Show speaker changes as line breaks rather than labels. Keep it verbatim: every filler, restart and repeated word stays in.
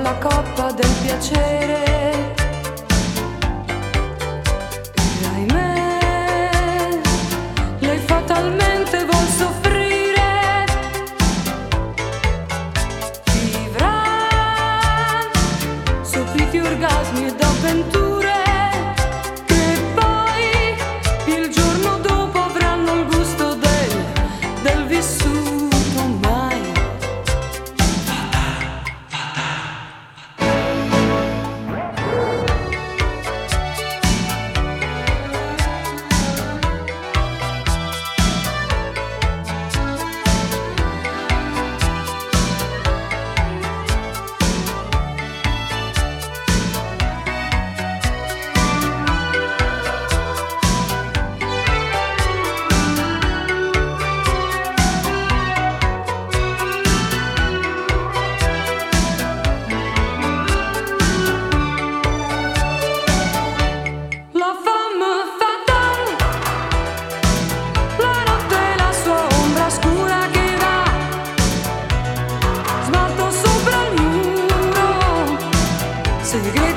la coppa del piacere. E ahimè, lei fatalmente vuol soffrire, vivrà sopiti orgasmi ed avventure che poi il giorno dopo avranno il gusto del, del vissuto mai. La femme fatale, la notte è la sua ombra scura che va smalto sopra il muro, segreti